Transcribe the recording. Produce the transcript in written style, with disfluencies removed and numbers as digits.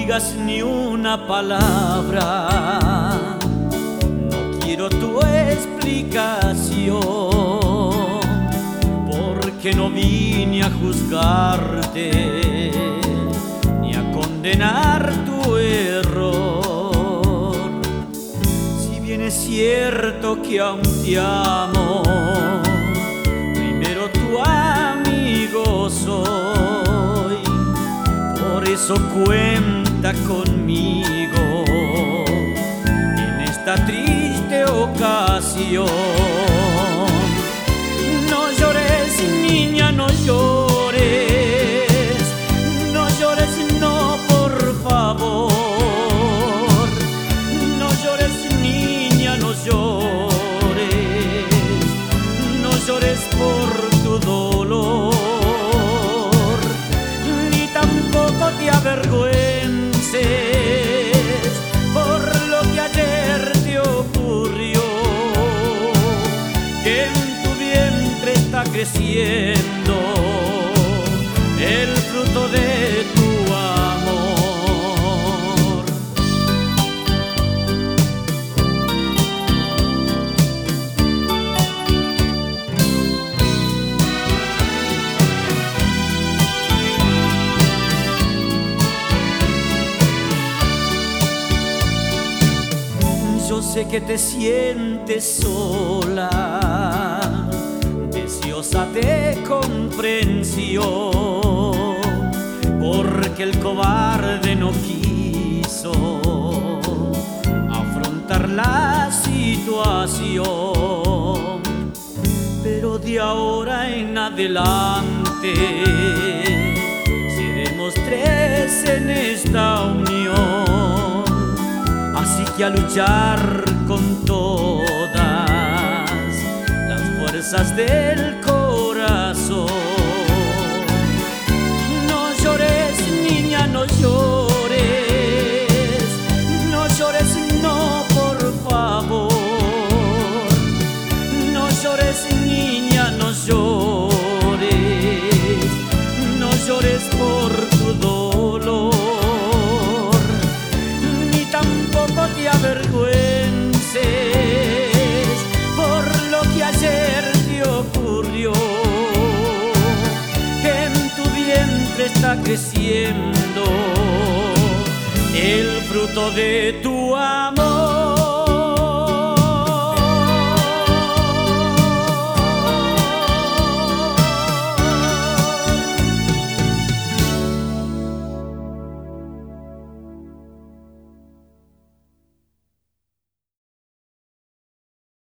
digas ni una palabra, no quiero tu explicación, porque no vine a juzgarte ni a condenar tu error. Si bien es cierto que aún te amo, primero tu amigo soy. Por eso cuenta conmigo en esta triste ocasión. No llores, niña, no llores, no llores, no, por favor. No llores, niña, no llores, no llores por tu dolor, ni tampoco te avergüences por lo que ayer te ocurrió, que en tu vientre está creciendo el fruto de tu amor. Yo sé que te sientes sola, deseosa de comprensión, porque el cobarde no quiso afrontar la situación. Pero de ahora en adelante seremos tres en esta unión, así que a luchar con todas las fuerzas del corazón. No llores, niña, no llores, no llores, no, por favor. No llores, niña, no llores, no llores por tu dolor, ni tampoco te avergüences por lo que ayer te ocurrió, que en tu vientre está creciendo el fruto de tu amor.